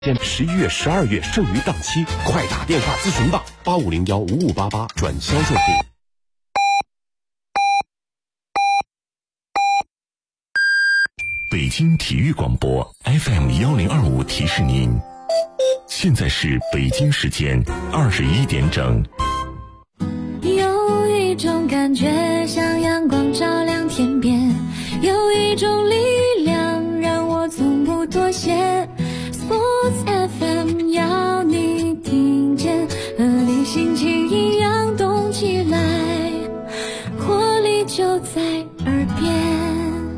11月、12月剩余档期，快打电话咨询吧，85015588转销售部。 北京体育广播 FM1025提示您，现在是北京时间21点整。 有一种感觉像阳光照亮天边，有一种力量让我从不妥协。Sports FM 要你听见，和你心情一样动起来，活力就在耳边。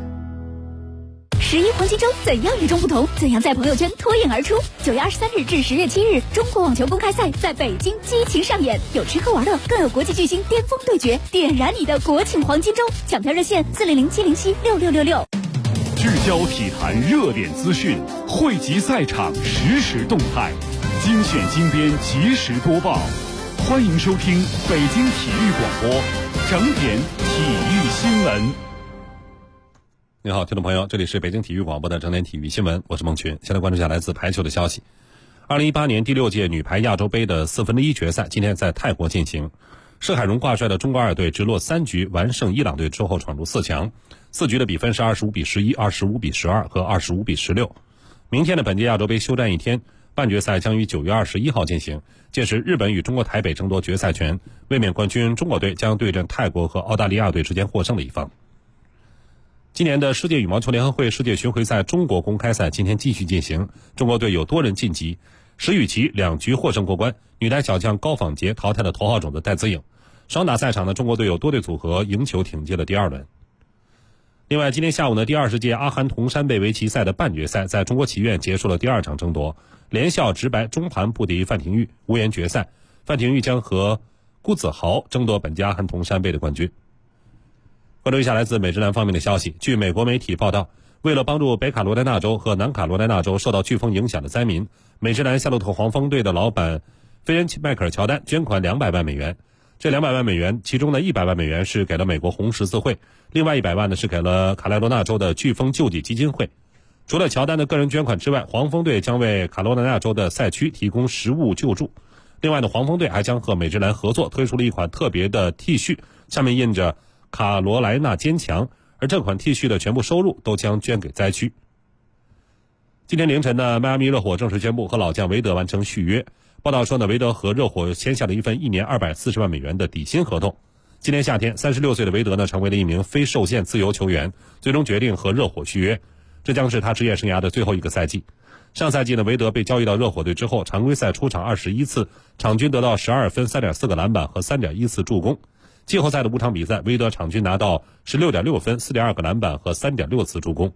11黄金周怎样与众不同？怎样在朋友圈脱颖而出？9月23日至10月7日，中国网球公开赛在北京激情上演，有吃喝玩乐，更有国际巨星巅峰对决，点燃你的国庆黄金周！抢票热线400-707-6666。 聚焦体坛热点资讯，汇集赛场实时动态，精选精编及时播报。欢迎收听北京体育广播整点体育新闻。 你好，听众朋友，这里是北京体育广播的整点体育新闻，我是孟群。先来关注一下来自排球的消息。2018年第6届女排亚洲杯的1/4决赛今天在泰国进行。施海荣挂帅的中国2队直落3局完胜伊朗队之后闯入4强，4局的比分是25-11、25-12和25-16。明天的本届亚洲杯休战一天，半决赛将于9月21号进行，届时日本与中国台北争夺决赛权，卫冕冠军中国队将对阵泰国和澳大利亚队之间获胜的一方。今年的世界羽毛球联合会世界巡回赛中国公开赛今天继续进行，中国队有多人晋级，石宇奇2局获胜过关，女单小将高仿洁淘汰了头号种子戴资颖。双打赛场的中国队有多队组合赢球挺进了第2轮。另外，今天下午呢，第20届阿含铜山杯围棋赛的半决赛在中国棋院结束了第2场争夺，连笑直白中盘不敌范廷钰，无缘决赛。范廷钰将和辜子豪争夺本届阿含铜山杯的冠军。关注一下来自美职篮方面的消息。据美国媒体报道，为了帮助北卡罗来纳州和南卡罗来纳州受到飓风影响的灾民，美职篮夏洛特黄蜂队的老板菲恩·迈克尔·乔丹捐款200万美元。这200万美元，其中的100万美元是给了美国红十字会，另外100万呢是给了卡罗来纳州的飓风救济基金会。除了乔丹的个人捐款之外，黄蜂队将为卡罗来纳州的赛区提供食物救助。另外呢，黄蜂队还将和美职篮合作推出了一款特别的 T 恤，上面印着卡罗来纳坚强，而这款 T 恤的全部收入都将捐给灾区。今天凌晨呢，迈阿密热火正式宣布和老将韦德完成续约。报道说呢，韦德和热火签下了一份1年240万美元的底薪合同。今年夏天，36岁的韦德呢成为了一名非受限自由球员，最终决定和热火续约，这将是他职业生涯的最后一个赛季。上赛季呢，韦德被交易到热火队之后，常规赛出场21次，场均得到12分、3.4个篮板和3.1次助攻。季后赛的5场比赛，韦德场均拿到16.6分、4.2个篮板和3.6次助攻。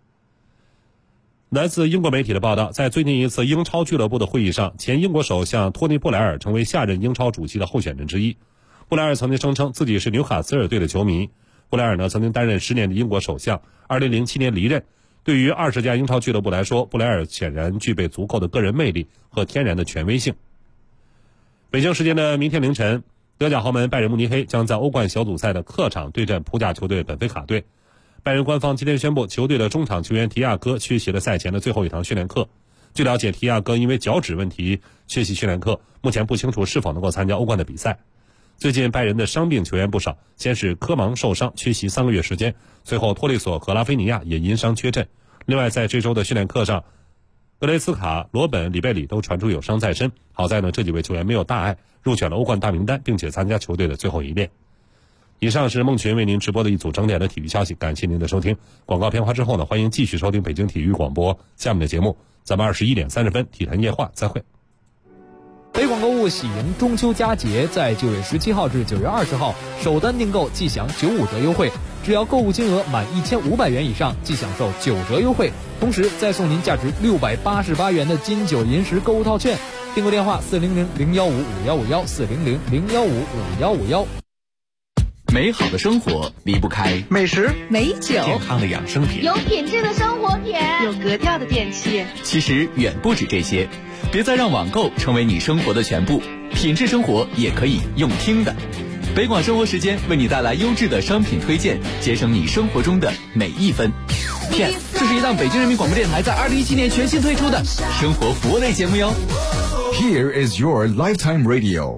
来自英国媒体的报道，在最近一次英超俱乐部的会议上，前英国首相托尼·布莱尔成为下任英超主席的候选人之一。布莱尔曾经声称自己是纽卡斯尔队的球迷。布莱尔呢曾经担任10年的英国首相，2007年离任。对于20家英超俱乐部来说，布莱尔显然具备足够的个人魅力和天然的权威性。北京时间的明天凌晨，德甲豪门拜仁慕尼黑将在欧冠小组赛的客场对阵葡甲球队本菲卡队。拜仁官方今天宣布，球队的中场球员提亚戈缺席了赛前的最后一堂训练课。据了解，提亚戈因为脚趾问题缺席训练课，目前不清楚是否能够参加欧冠的比赛。最近拜仁的伤病球员不少，先是科芒受伤缺席3个月时间，随后托利索和拉菲尼亚也因伤缺阵。另外，在这周的训练课上，格雷斯卡、罗本、里贝里都传出有伤在身，好在呢这几位球员没有大碍，入选了欧冠大名单，并且参加球队的最后一练。以上是孟群为您直播的一组整点的体育消息，感谢您的收听。广告片花之后呢，欢迎继续收听北京体育广播下面的节目，咱们21点30分体坛夜话再会。 北广购物喜迎中秋佳节，在9月17号至9月20号首单订购即享95折优惠，只要购物金额满1500元以上即享受9折优惠，同时再送您价值688元的金九银十购物套券。订购电话400-015-5151 400-015-5151。 美好的生活离不开美食、 美酒、健康的养生品、 有品质的生活品、 有格调的电器。 其实远不止这些，别再让网购成为你生活的全部，品质生活也可以用听的。北广生活时间为你带来优质的商品推荐，节省你生活中的每一分。 骗，这是一档北京人民广播电台在2017年全新推出的生活服务类节目哟。 Here is your lifetime radio。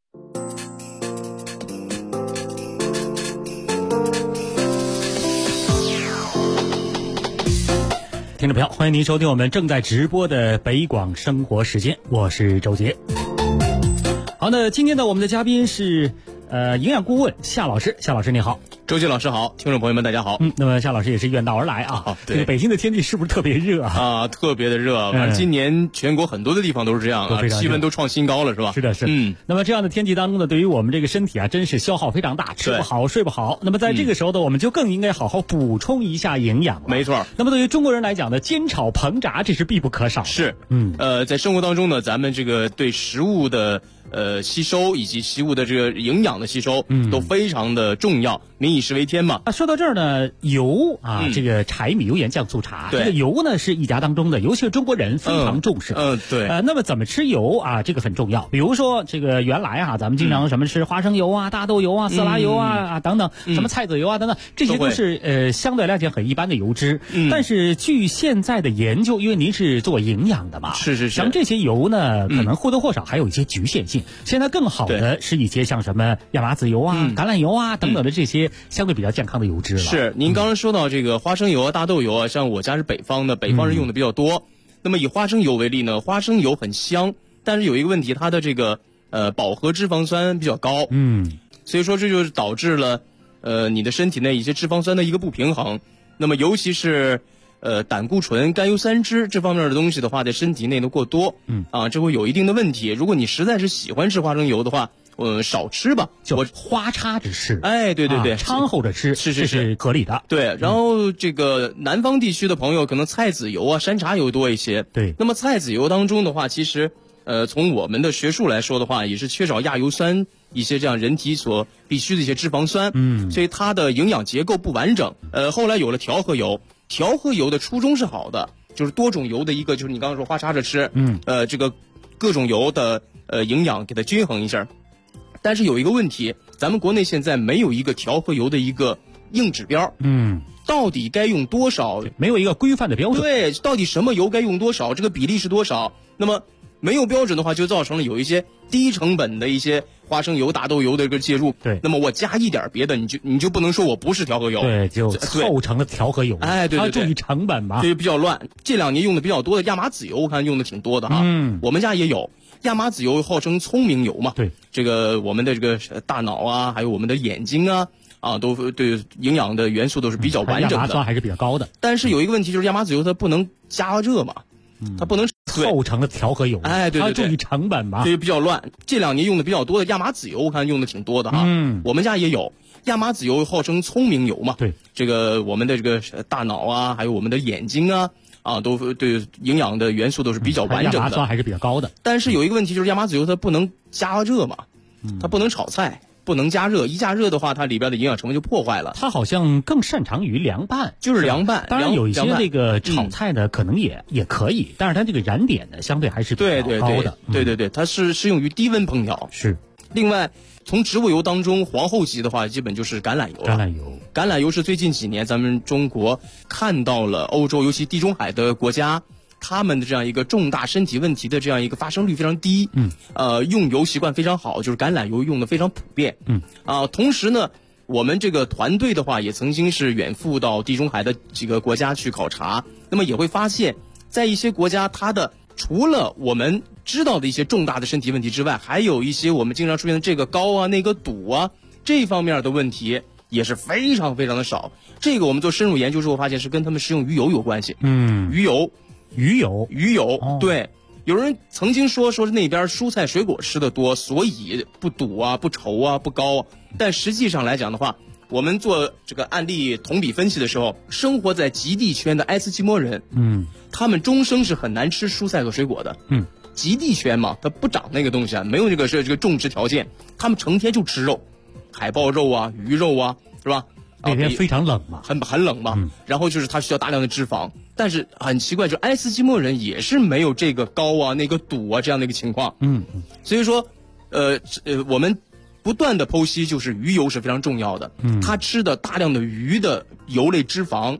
听众朋友，欢迎您收听我们正在直播的北广生活时间，我是周杰。好，那今天的我们的嘉宾是营养顾问夏老师，夏老师你好。 周杰老师好，听众朋友们大家好。 那么夏老师也是远道而来啊。 对， 这个北京的天气是不是特别热啊？特别的热，反正今年全国很多的地方都是这样啊，气温都创新高了，是吧？ 是的，是。那么这样的天气当中呢，对于我们这个身体啊，真是消耗非常大，吃不好，睡不好。那么在这个时候呢，我们就更应该好好补充一下营养了。 没错。 那么对于中国人来讲呢，煎炒烹炸这是必不可少的。 是。在生活当中呢，咱们这个对食物的吸收以及食物的这个营养的吸收，都非常的重要。民以食为天嘛。 说到这儿呢，油啊，这个柴米油盐酱醋茶，这个油呢是一家当中的，尤其是中国人非常重视。 对。 那么怎么吃油啊？这个很重要。比如说这个原来啊，咱们经常什么吃花生油啊、大豆油啊、色拉油啊等等，什么菜籽油啊等等，这些都是相对来讲很一般的油脂。但是据现在的研究，因为您是做营养的嘛， 是， 像这些油呢，可能或多或少还有一些局限性。现在更好的是一些像什么亚麻籽油啊、橄榄油啊等等的这些相对比较健康的油脂了。 是，您刚刚说到这个花生油啊、大豆油啊，像我家是北方的，北方人用的比较多。那么以花生油为例呢，花生油很香，但是有一个问题，它的这个饱和脂肪酸比较高。所以说这就导致了你的身体内一些脂肪酸的一个不平衡。那么尤其是胆固醇、甘油三酯这方面的东西的话，在身体内的过多，这会有一定的问题。如果你实在是喜欢吃花生油的话，少吃吧， 就花插着吃。 哎，对， 掺和着吃，是合理的。 对，然后这个南方地区的朋友可能菜籽油啊、山茶油多一些。 对， 那么菜籽油当中的话，其实从我们的学术来说的话，也是缺少亚油酸一些这样人体所必需的一些脂肪酸。所以它的营养结构不完整。后来有了调和油。调和油的初衷是好的，就是多种油的一个，就是你刚刚说花插着吃，这个各种油的营养给它均衡一下。但是有一个问题，咱们国内现在没有一个调和油的一个硬指标，到底该用多少？ 没有一个规范的标准。 对，到底什么油该用多少？这个比例是多少？那么没有标准的话，就造成了有一些低成本的一些花生油、大豆油的一个介入。 对， 那么我加一点别的，你就不能说我不是调和油。 对，就凑成了调和油。 哎，对， 它注意成本嘛。 对，比较乱。这2年用的比较多的亚麻籽油，我看用的挺多的哈。我们家也有亚麻籽油，号称聪明油嘛。 对， 这个我们的这个大脑啊，还有我们的眼睛啊，都对营养的元素都是比较完整的。 亚麻酸还是比较高的。 但是有一个问题，就是亚麻籽油它不能加热嘛。它不能凑成了调和油。 哎，对， 它注意成本嘛。 对，比较乱。这2年用的比较多的亚麻籽油，我看用的挺多的哈。我们家也有亚麻籽油，号称聪明油嘛。 对， 这个我们的这个大脑啊，还有我们的眼睛啊，都对营养的元素都是比较完整的。 亚麻酸还是比较高的。 但是有一个问题，就是亚麻籽油它不能加热嘛，它不能炒菜。不能加热，一加热的话，它里边的营养成分就破坏了。 它好像更擅长于凉拌， 就是凉拌。 当然有一些这个炒菜呢，可能也可以，但是它这个燃点呢，相对还是比较高的。 对，它是适用于低温烹调。 是。 另外，从植物油当中皇后级的话，基本就是橄榄油了。橄榄油是最近几年咱们中国看到了欧洲，尤其地中海的国家。他们的这样一个重大身体问题的这样一个发生率非常低，用油习惯非常好，就是橄榄油用的非常普遍，同时呢，我们这个团队的话也曾经是远赴到地中海的几个国家去考察，那么也会发现，在一些国家，它的除了我们知道的一些重大的身体问题之外，还有一些我们经常出现的这个高啊、那个堵啊这方面的问题也是非常非常的少。这个我们做深入研究之后发现是跟他们食用鱼油有关系，鱼油，对，有人曾经说是那边蔬菜水果吃的多，所以不堵啊、不稠啊、不高，但实际上来讲的话，我们做这个案例同比分析的时候，生活在极地圈的埃斯基摩人，他们终生是很难吃蔬菜和水果的，极地圈嘛，它不长那个东西啊，没有这个种植条件，他们成天就吃肉，海豹肉啊、鱼肉啊，是吧？ 那边非常冷嘛， 很冷嘛，然后就是它需要大量的脂肪，但是很奇怪，就埃斯基摩人也是没有这个高啊、那个堵啊这样的一个情况，所以说，我们不断的剖析，就是鱼油是非常重要的，它吃的大量的鱼的油类脂肪，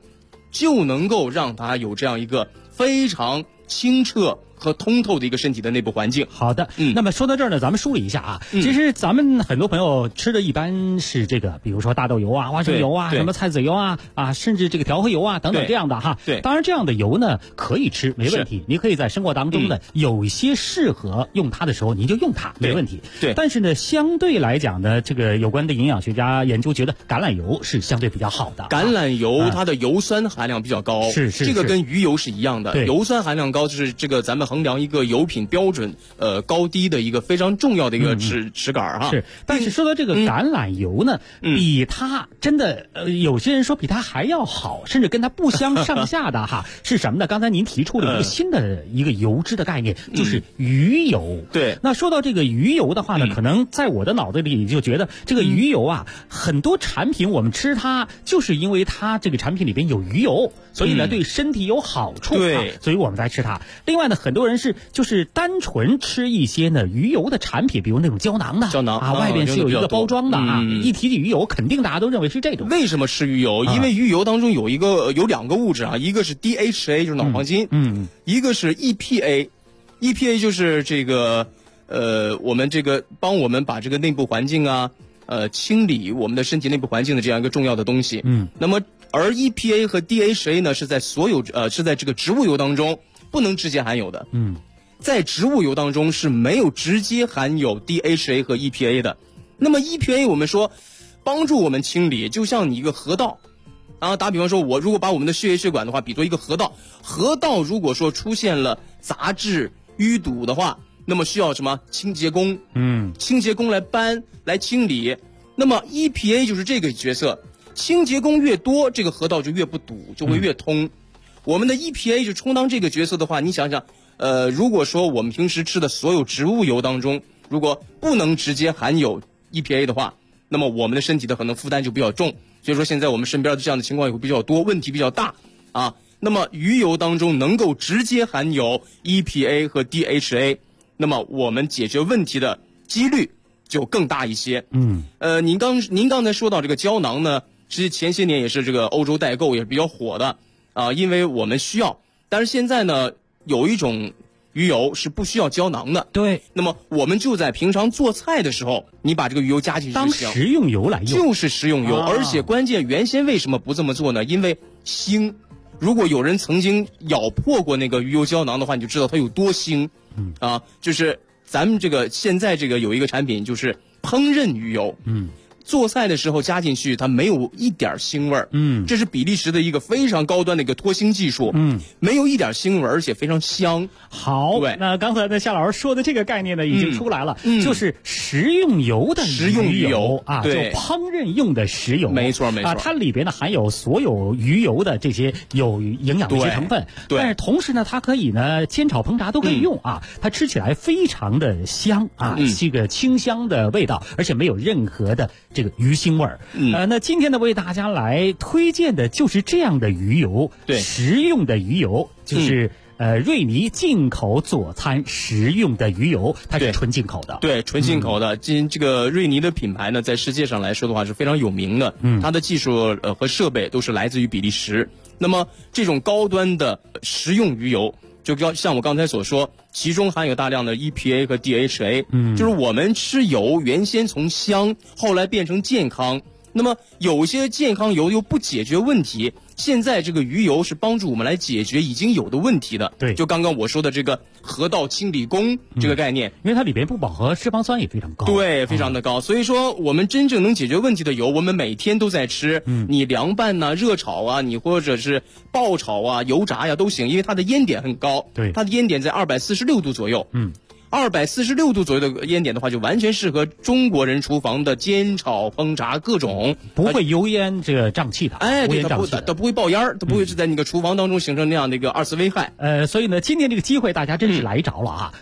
就能够让它有这样一个非常清澈和通透的一个身体的内部环境。 好的，那么说到这儿呢，咱们梳理一下啊。其实咱们很多朋友吃的一般是这个，比如说大豆油啊、花生油啊、什么菜籽油啊，甚至这个调和油啊等等这样的哈。 对， 当然这样的油呢可以吃，没问题。你可以在生活当中呢，有一些适合用它的时候，您就用它，没问题。 对。 但是呢，相对来讲呢，这个有关的营养学家研究觉得橄榄油是相对比较好的。 橄榄油它的油酸含量比较高， 是这个跟鱼油是一样的。油酸含量高就是这个咱们衡量一个油品标准高低的一个非常重要的一个尺杆哈。 是，但是说到这个橄榄油呢，比它真的有些人说比它还要好，甚至跟它不相上下的哈，是什么呢？刚才您提出了一个新的一个油脂的概念，就是鱼油。 对， 那说到这个鱼油的话呢，可能在我的脑子里就觉得这个鱼油啊，很多产品我们吃它就是因为它这个产品里边有鱼油，所以呢对身体有好处， 对， 所以我们才吃它。另外呢，很多人就是单纯吃一些呢鱼油的产品，比如那种胶囊的啊，外边是有一个包装的啊。一提起鱼油，肯定大家都认为是这种。 为什么吃鱼油？因为鱼油当中有两个物质啊，一个是 DHA 就是脑黄金，一个是 EPA 就是这个我们这个帮我们把这个内部环境啊清理我们的身体内部环境的这样一个重要的东西。那么而 EPA 和 DHA 呢是在是在这个植物油当中不能直接含有的。在植物油当中是没有直接含有 DHA 和 EPA 的。那么 EPA 我们说帮助我们清理，就像你一个河道啊，打比方说我如果把我们的血液血管的话比作一个河道，河道如果说出现了杂质淤堵的话，那么需要什么清洁工？清洁工来搬来清理。那么 EPA 就是这个角色，清洁工越多，这个河道就越不堵，就会越通。我们的 EPA 就充当这个角色的话，你想想如果说我们平时吃的所有植物油当中，如果不能直接含有 EPA 的话，那么我们的身体的可能负担就比较重。所以说现在我们身边的这样的情况也会比较多，问题比较大啊。那么鱼油当中能够直接含有 EPA 和 DHA， 那么我们解决问题的几率就更大一些。您刚才说到这个胶囊呢，其实前些年也是这个欧洲代购也是比较火的啊，因为我们需要。但是现在呢，有一种鱼油是不需要胶囊的。 对， 那么我们就在平常做菜的时候，你把这个鱼油加进去当食用油来用， 就是食用油。而且关键原先为什么不这么做呢？因为腥。如果有人曾经咬破过那个鱼油胶囊的话，你就知道它有多腥。就是咱们这个现在这个有一个产品就是烹饪鱼油。做菜的时候加进去，它没有一点腥味儿。这是比利时的一个非常高端的一个脱腥技术。没有一点腥味儿，而且非常香。 好，那刚才呢夏老师说的这个概念呢已经出来了，就是食用油的鱼油啊，就烹饪用的食油。 没错啊， 它里边呢含有所有鱼油的这些有营养的一些成分。 对， 但是同时呢，它可以呢煎炒烹炸都可以用啊，它吃起来非常的香啊，是个清香的味道，而且没有任何的这个鱼腥味儿。那今天呢为大家来推荐的就是这样的鱼油，食用的鱼油，就是瑞尼进口佐餐食用的鱼油，它是纯进口的。 对，纯进口的。这个瑞尼的品牌呢，在世界上来说的话是非常有名的。它的技术和设备都是来自于比利时。那么这种高端的食用鱼油，就像我刚才所说，其中含有大量的 EPA 和 DHA。就是我们吃油原先从香，后来变成健康。那么有些健康油又不解决问题，现在这个鱼油是帮助我们来解决已经有的问题的。 对， 就刚刚我说的这个河道清理工这个概念， 因为它里边不饱和脂肪酸也非常高。 对，非常的高。所以说我们真正能解决问题的油，我们每天都在吃。你凉拌啊、热炒啊，你或者是爆炒啊、油炸呀都行，因为它的烟点很高。 对， 它的烟点在246度左右。246度左右的烟点的话，就完全适合中国人厨房的煎炒烹炸各种， 不会油烟这个胀气的。 对，它不会爆烟儿，它不会是在那个厨房当中形成那样的一个二次危害。 所以呢，今天这个机会大家真是来着了啊。那么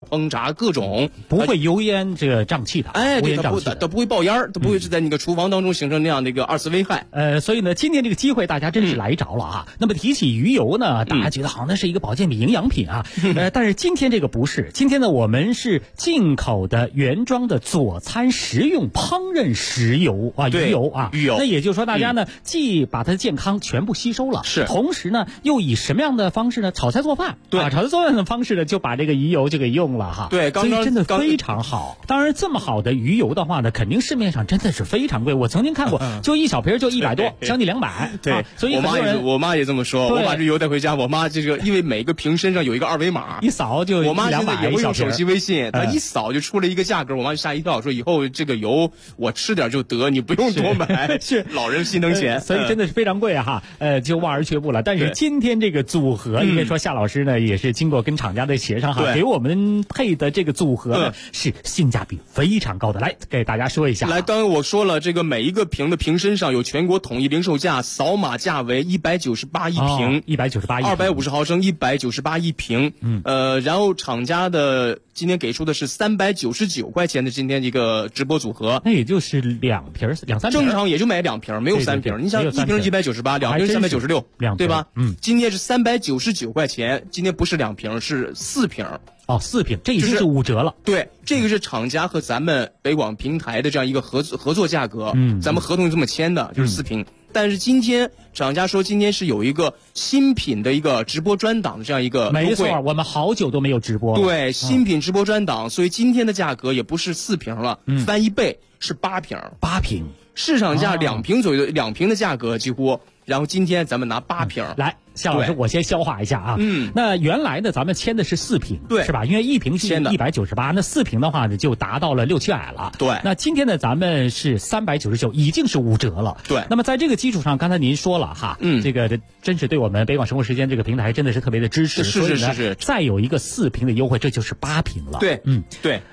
烹炸各种， 不会油烟这个瘴气的， 哎，对，它不会爆烟儿，它不会是在那个厨房当中形成那样的一个二次危害。 所以呢，今天这个机会大家真是来着了啊。那么提起鱼油呢，大家觉得好像那是一个保健品、营养品啊，但是今天这个不是，今天呢我们是进口的原装的佐餐食用烹饪食油啊，鱼油啊， 鱼油。 那也就是说，大家呢既把它的健康全部吸收了， 是， 同时呢又以什么样的方式呢？炒菜做饭， 对， 炒菜做饭的方式呢就把这个鱼油就给用了哈。 对， 所以真的非常好。当然，这么好的鱼油的话呢，肯定市面上真的是非常贵。我曾经看过，就一小瓶就100多，将近200。 对， 所以我妈也这么说。我把这油带回家，我妈这个因为每个瓶身上有一个2维码， 一扫就200。 我妈现在也会用手机微信，她一扫就出了一个价格，我妈就吓一跳，说以后这个油我吃点就得，你不用多买。 是老人心疼钱， 所以真的是非常贵哈。就望而却步了。但是今天这个组合，应该说夏老师呢也是经过跟厂家的协商哈，给我们配的这个组合呢是性价比非常高的。来给大家说一下。 来，刚刚我说了，这个每一个瓶的瓶身上有全国统一零售价，扫码价为198一瓶 ，198一瓶 ，250毫升198一瓶。然后厂家的今天给出的是399块钱的今天一个直播组合， 那也就是2瓶2-3瓶， 正常也就买2瓶，没有3瓶。你想一瓶198，2瓶396，对吧？今天是399块钱，今天不是2瓶，是4瓶。 哦，4瓶，这已经是5折了。 对，这个是厂家和咱们北广平台的这样一个合作价格。咱们合同是这么签的，就是4瓶。但是今天厂家说今天是有一个新品的一个直播专档的这样一个优惠。 没错，我们好久都没有直播了。 对，新品直播专档，所以今天的价格也不是4瓶了，翻1倍是8瓶。 8瓶， 市场价2瓶左右，2瓶的价格几乎。然后今天咱们拿8瓶来，夏老师，我先消化一下啊。那原来呢，咱们签的是4瓶， 对， 是吧？因为1瓶是198，那4瓶的话呢，就达到了600-700了。 对。 那今天呢，咱们是399，已经是5折了。 对。 那么在这个基础上，刚才您说了哈，这个真是对我们北广生活时间这个平台真的是特别的支持。 是。 再有一个4瓶的优惠，这就是8瓶了。 对，对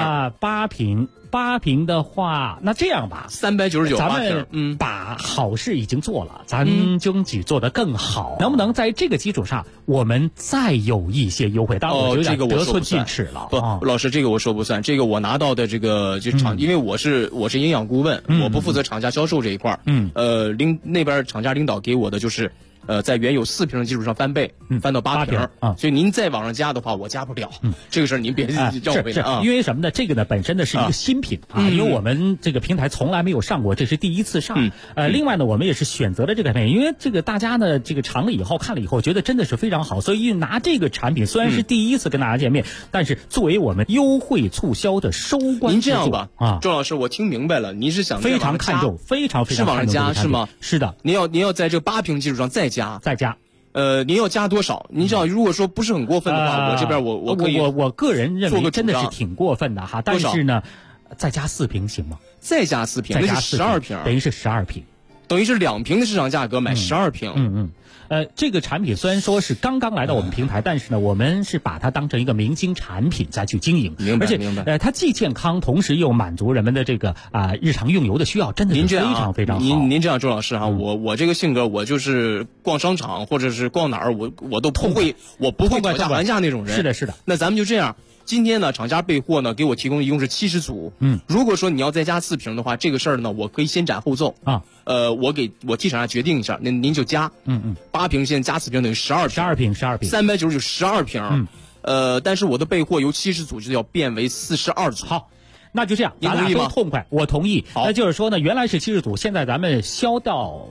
，8瓶。8瓶的话，那这样吧，399， 咱们把好事已经做了，咱争取做得更好。能不能在这个基础上，我们再有一些优惠？当然，我有点得寸进尺了。 不，老师，这个我说不算。这个我拿到的这个就厂，因为我是营养顾问，我不负责厂家销售这一块。那边厂家领导给我的就是。在原有4瓶的基础上翻倍，翻到8瓶啊，所以您再往上加的话，我加不了。这个事儿您别让我为难啊。 因为什么呢？这个呢本身呢是一个新品啊，因为我们这个平台从来没有上过，这是第一次上。另外呢，我们也是选择了这个产品，因为这个大家呢这个尝了以后看了以后，觉得真的是非常好，所以拿这个产品虽然是第一次跟大家见面，但是作为我们优惠促销的收官。 您这样吧，周老师，我听明白了，您是想非常看重，非常是往上加是吗？ 是的， 您要在这8瓶基础上再加。您要加多少？您知道，如果说不是很过分的话，我这边我可以。 我个人认为真的是挺过分的哈，但是呢，再加4瓶行吗？ 再加4瓶，那是12瓶， 等于是12瓶， 等于是2瓶的市场价格买12瓶。 这个产品虽然说是刚刚来到我们平台，但是呢，我们是把它当成一个明星产品再去经营， 明白？ 它既健康，同时又满足人们的这个日常用油的需要，真的是非常非常好。 您这样，周老师哈，我这个性格，我就是逛商场或者是逛哪儿，我都不会，我不会讨价还价那种人。 是的。 那咱们就这样。今天呢，厂家备货呢，给我提供一共是70组。如果说你要再加4瓶的话，这个事儿呢，我可以先斩后奏啊。我替厂家决定一下，那您就加。8瓶现在加4瓶等于12瓶，399 12瓶。但是我的备货由70组就要变为42组。 好，那就这样，咱俩都痛快，我同意。那就是说呢，原来是70组，现在咱们销到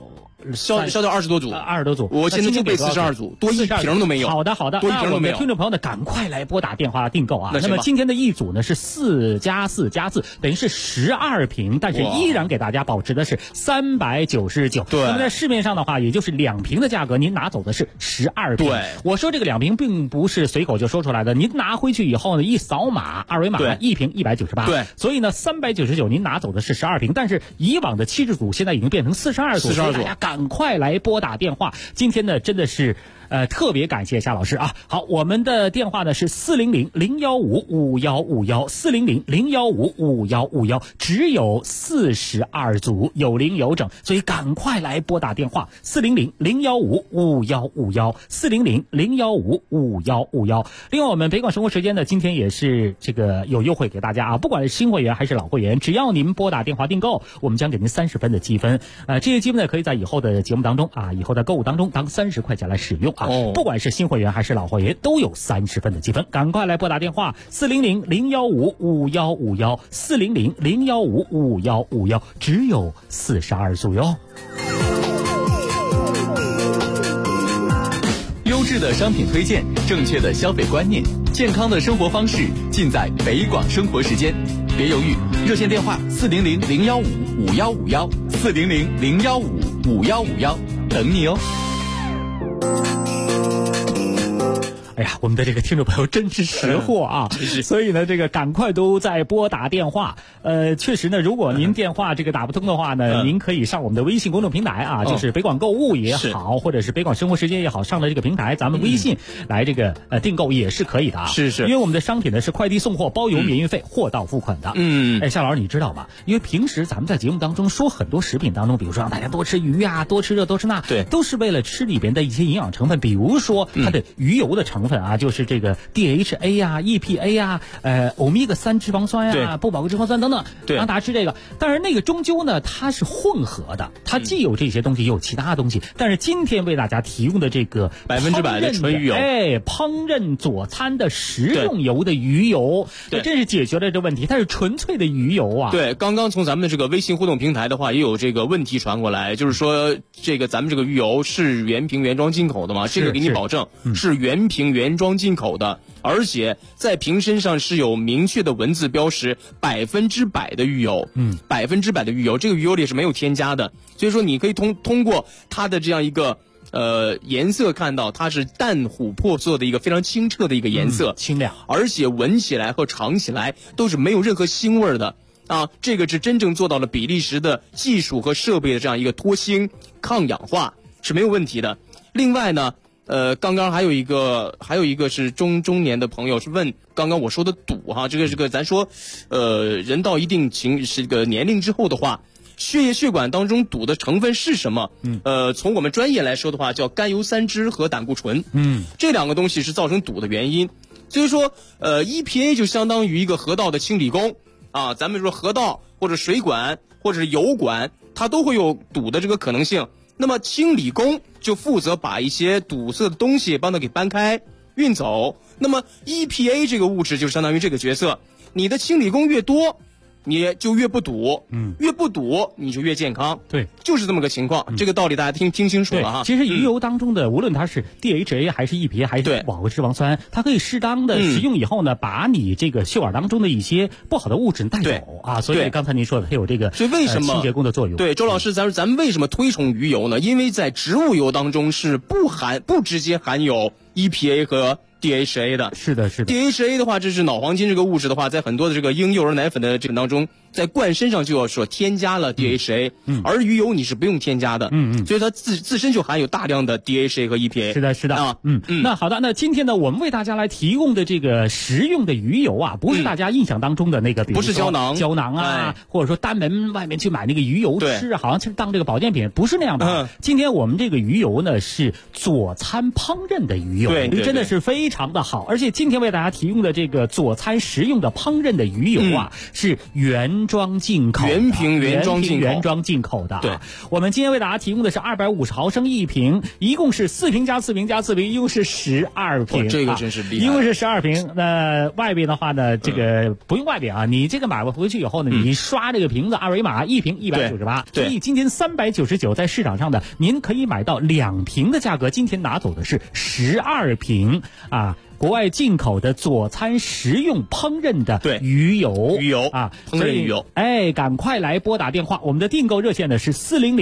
20多组 ，20多组。 我现在就备42组，多1瓶都没有。 好的， 多1瓶都没有。 听众朋友呢，赶快来拨打电话订购啊！那么今天的一组呢是4+4+4，等于是12瓶，但是依然给大家保持的是399。 对。 那么在市面上的话，也就是2瓶的价格，您拿走的是12瓶。 对。 我说这个2瓶并不是随口就说出来的，您拿回去以后呢，一扫码2维码，1瓶198。 对。 所以呢，399您拿走的是12瓶，但是以往的70组现在已经变成42组，大家赶快来拨打电话。今天呢，真的是特别感谢夏老师啊。好，我们的电话呢是400-015-5151，400-015-5151，只有42组，有零有整，所以赶快来拨打电话400-015-5151，400-015-5151。另外，我们北广生活时间呢，今天也是这个有优惠给大家啊，不管是新会员还是老会员，只要您拨打电话订购，我们将给您30分的积分。这些积分呢，可以在以后的节目当中啊，以后的购物当中当30块钱来使用啊。不管是新会员还是老会员，都有30分的积分。赶快来拨打电话400-015-5151，400-015-5151，只有42组哟。 优质的商品推荐，正确的消费观念，健康的生活方式，尽在北广生活时间。别犹豫，热线电话400-015-5151，400-015-5151，等你哦。 哎呀，我们的这个听众朋友真是识货啊！所以呢，这个赶快都在拨打电话。确实呢，如果您电话这个打不通的话呢，您可以上我们的微信公众平台啊，就是北广购物也好，或者是北广生活时间也好，上了这个平台，咱们微信来这个订购也是可以的啊。 是， 因为我们的商品呢是快递送货，包邮免运费，货到付款的。夏老师你知道吗？因为平时咱们在节目当中说很多食品当中，比如说让大家多吃鱼啊，多吃这，多吃那， 对， 都是为了吃里边的一些营养成分，比如说它的鱼油的成分啊，就是这个 DHA 啊、EPA 啊、欧米伽3脂肪酸呀、不饱和脂肪酸等等，让大家吃这个。但是那个终究呢，它是混合的，它既有这些东西，也有其他东西。但是今天为大家提供的这个 100%的纯鱼油， 烹饪佐餐的食用油的鱼油，这真是解决了这问题。它是纯粹的鱼油啊。 对，刚刚从咱们的这个微信互动平台的话，也有这个问题传过来，就是说这个咱们这个鱼油是原瓶原装进口的吗？这个给你保证是原瓶原装进口的，而且在瓶身上是有明确的文字标识100%的鱼油，100%的鱼油，这个鱼油里是没有添加的，所以说你可以通过它的这样一个颜色看到它是淡琥珀色的一个非常清澈的一个颜色， 清亮， 而且闻起来和尝起来都是没有任何腥味的啊，这个是真正做到了比利时的技术和设备的这样一个脱腥抗氧化是没有问题的。另外呢，刚刚还有一个是中年的朋友是问刚刚我说的赌哈，这个咱说，人到一定这个年龄之后的话，血液血管当中赌的成分是什么？从我们专业来说的话，叫甘油三酯和胆固醇。这两个东西是造成赌的原因。所以说，EPA 就相当于一个河道的清理工啊，咱们说河道或者水管或者是油管，它都会有堵的这个可能性。那么清理工就负责把一些堵塞的东西帮它给搬开运走。那么 EPA 这个物质就相当于这个角色，你的清理工越多，你就越不堵，越不堵你就越健康， 对， 就是这么个情况。这个道理大家听清楚了哈。 其实鱼油当中的，无论它是 DHA 还是 EPA 还是饱和脂肪酸，它可以适当的食用以后呢，把你这个血管当中的一些不好的物质带走啊。所以刚才您说的，它有这个所以为什么清洁工的作用？ 对，周老师，咱们为什么推崇鱼油呢？因为在植物油当中是不直接含有 EPA 和DHA 的。 是的 DHA 的话，这是脑黄金这个物质的话，在很多的这个婴幼儿奶粉的这个当中，在灌身上就要说添加了 DHA，而鱼油你是不用添加的，所以它自身就含有大量的 DHA 和 EPA。 是的啊，那好的，那今天呢，我们为大家来提供的这个食用的鱼油啊，不是大家印象当中的那个，比如说不是胶囊啊，或者说单门外面去买那个鱼油吃，好像是当这个保健品，不是那样的。今天我们这个鱼油呢是佐餐烹饪的鱼油， 对， 真的是非常的好。而且今天为大家提供的这个佐餐食用的烹饪的鱼油啊，是原装进口的， 原瓶原装进口的。 对， 我们今天为大家提供的是250毫升一瓶，一共是4瓶加4瓶加4瓶，一共是12瓶。 这个真是厉害， 一共是12瓶。那外边的话呢，这个不用外边啊，你这个买回去以后呢，你刷这个瓶子二维码，一瓶198。所以今天399在市场上的，您可以买到2瓶的价格，今天拿走的是12瓶啊。 国外进口的佐餐食用烹饪的鱼油，啊， 烹饪鱼油。 赶快来拨打电话，我们的订购热线呢是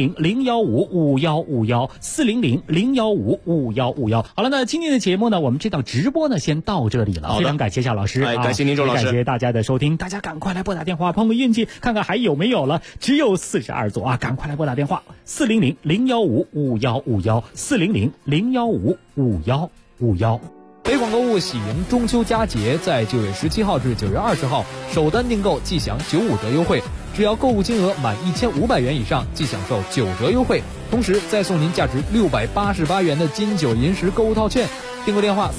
400-015-5151，400-015-5151。好了，那今天的节目呢，我们这档直播呢先到这里了，非常感谢夏老师， 感谢您周老师， 感谢大家的收听，大家赶快来拨打电话碰碰运气，看看还有没有了，只有42组啊，赶快来拨打电话，400-015-5151，400-015-5151。 北广购物喜迎中秋佳节，在9月17号至9月20号首单订购即享95折优惠，只要购物金额满1500元以上即享受9折优惠，同时再送您价值688元的金九银十购物套券。订购电话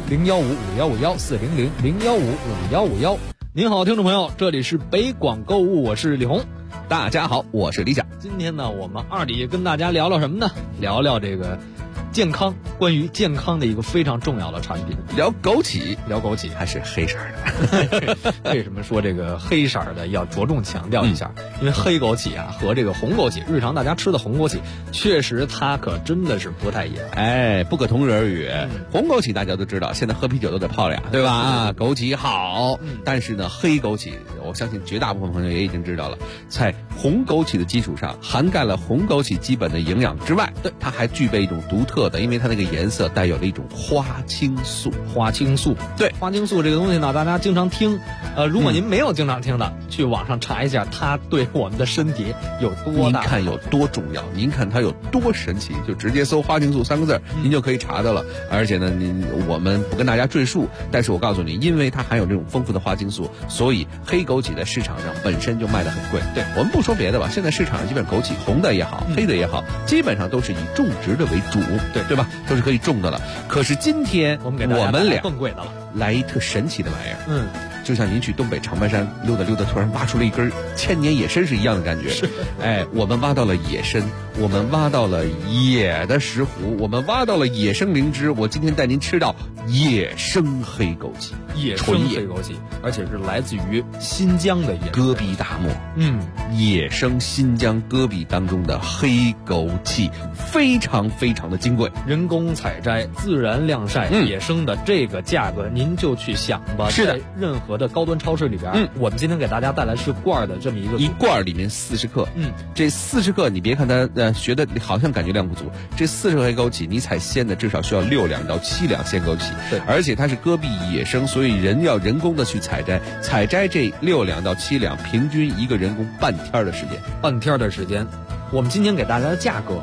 400-015-5151，400-015-5151。您好，听众朋友，这里是北广购物，我是李红。 大家好，我是李想。 今天呢，我们二李跟大家聊聊什么呢？聊聊这个健康，关于健康的一个非常重要的产品， 聊枸杞， 还是黑色的。为什么说这个黑色的要着重强调一下？因为黑枸杞啊和这个红枸杞，日常大家吃的红枸杞，确实它可真的是不太一样。 不可同日而语。红枸杞大家都知道，现在喝啤酒都得泡俩，对吧？枸杞好，但是呢，黑枸杞，我相信绝大部分朋友也已经知道了，在红枸杞的基础上，涵盖了红枸杞基本的营养之外，它还具备一种独特的，因为它那个颜色带有了一种花青素。 花青素，对，花青素这个东西呢，大家经常听。如果您没有经常听的，去网上查一下，它对我们的身体有多大？ 您看有多重要，您看它有多神奇，就直接搜花青素3个字，您就可以查到了。而且呢，我们不跟大家赘述，但是我告诉你，因为它含有这种丰富的花青素，所以黑枸杞在市场上本身就卖得很贵。 对， 我们不说别的吧，现在市场上基本枸杞红的也好，黑的也好，基本上都是以种植的为主，对吧？都是可以种的了。可是今天我们俩更贵的了， 来一特神奇的玩意儿。就像您去东北长白山溜达溜达，突然挖出了一根千年野参是一样的感觉。我们挖到了野参，我们挖到了野的石斛，我们挖到了野生灵芝。我今天带您吃到野生黑枸杞， 野生黑枸杞，而且是来自于新疆的戈壁大漠。野生新疆戈壁当中的黑枸杞非常非常的金贵， 人工采摘、自然晾晒、野生的这个价格，您就去想吧。 是的， 在任何的高端超市里边，我们今天给大家带来是罐的这么一罐里面40克。这40克你别看它学的好像感觉量不足，这40克黑枸杞你采鲜的至少需要6两到7两鲜枸杞。 对， 而且它是戈壁野生，所以人要人工的去采摘，采摘这6两到7两，平均一个人工半天的时间。 我们今天给大家的价格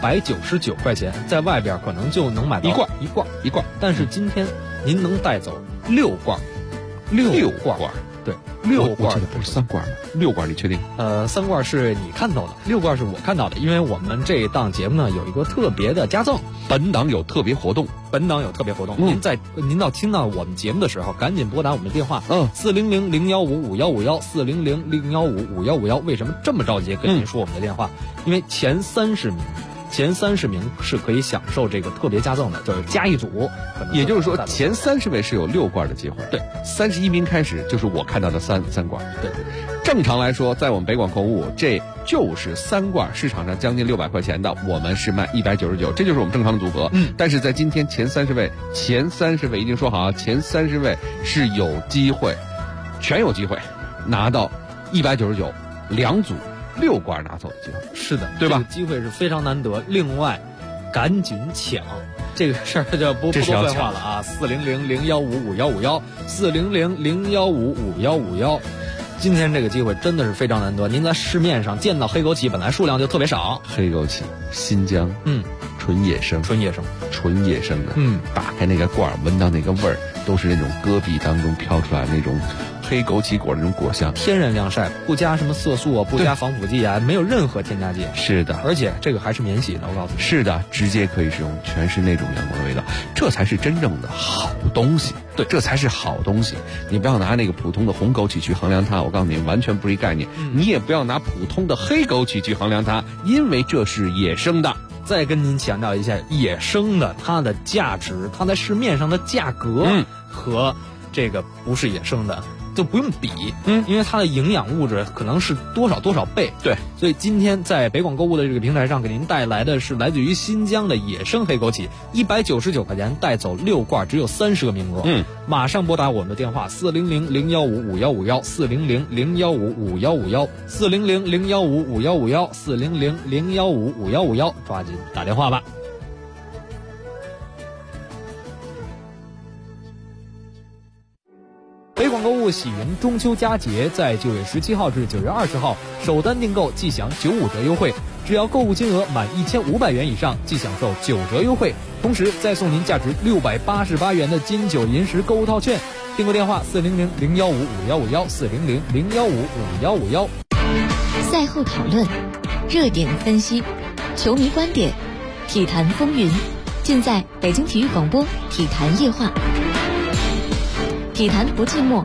199块钱，在外边可能就能买到一罐，但是今天您能带走6罐，对，6罐的不是3罐吗？6罐你确定 ？3罐是你看到的，6罐是我看到的，因为我们这档节目呢有一个特别的加赠， 本档有特别活动。您到听到我们节目的时候，赶紧拨打我们的电话，400-015-5151，400-015-5151。为什么这么着急跟您说我们的电话？因为前30名是可以享受这个特别加赠的，就是加一组。也就是说，前30位是有6罐的机会。 对 ，31名开始就是我看到的三罐。对，正常来说，在我们北广购物，这就是3罐，市场上将近600块钱的，我们是卖199，这就是我们正常的组合。但是在今天前30位已经说好啊，前30位是有机会，全有机会拿到199，2组6罐拿走的机会。 是的， 对吧？ 这个机会是非常难得。另外，赶紧抢这个事儿就不多废话了啊！400-015-5151，400-015-5151。今天这个机会真的是非常难得。您在市面上见到黑枸杞本来数量就特别少， 黑枸杞新疆，纯野生的，打开那个罐，闻到那个味儿，都是那种戈壁当中飘出来那种黑枸杞果的那种果香， 天然晾晒，不加什么色素啊，不加防腐剂啊，没有任何添加剂。 是的， 而且这个还是免洗的，我告诉你。 是的，直接可以使用，全是那种阳光的味道，这才是真正的好东西。对，这才是好东西。你不要拿那个普通的红枸杞去衡量它，我告诉你，完全不是一概念。你也不要拿普通的黑枸杞去衡量它，因为这是野生的。 再跟您强调一下，野生的它的价值，它在市面上的价格和这个不是野生的就不用比，因为它的营养物质可能是多少倍。 对， 所以今天在北广购物的这个平台上给您带来的是来自于新疆的野生黑枸杞，199块钱带走6罐，只有30个名额。马上拨打我们的电话400-015-5151，400-015-5151，400-015-5151，400-015-5151，抓紧打电话吧。北广购物喜迎中秋佳节，在9月17号至9月20号，首单订购即享95折优惠，只要购物金额满1500元以上，即享受9折优惠，同时再送您价值688元的金九银十购物套券。订购电话400-015-5151，400-015-5151。 赛后讨论，热点分析，球迷观点，体坛风云，尽在北京体育广播体坛夜话。体坛不寂寞，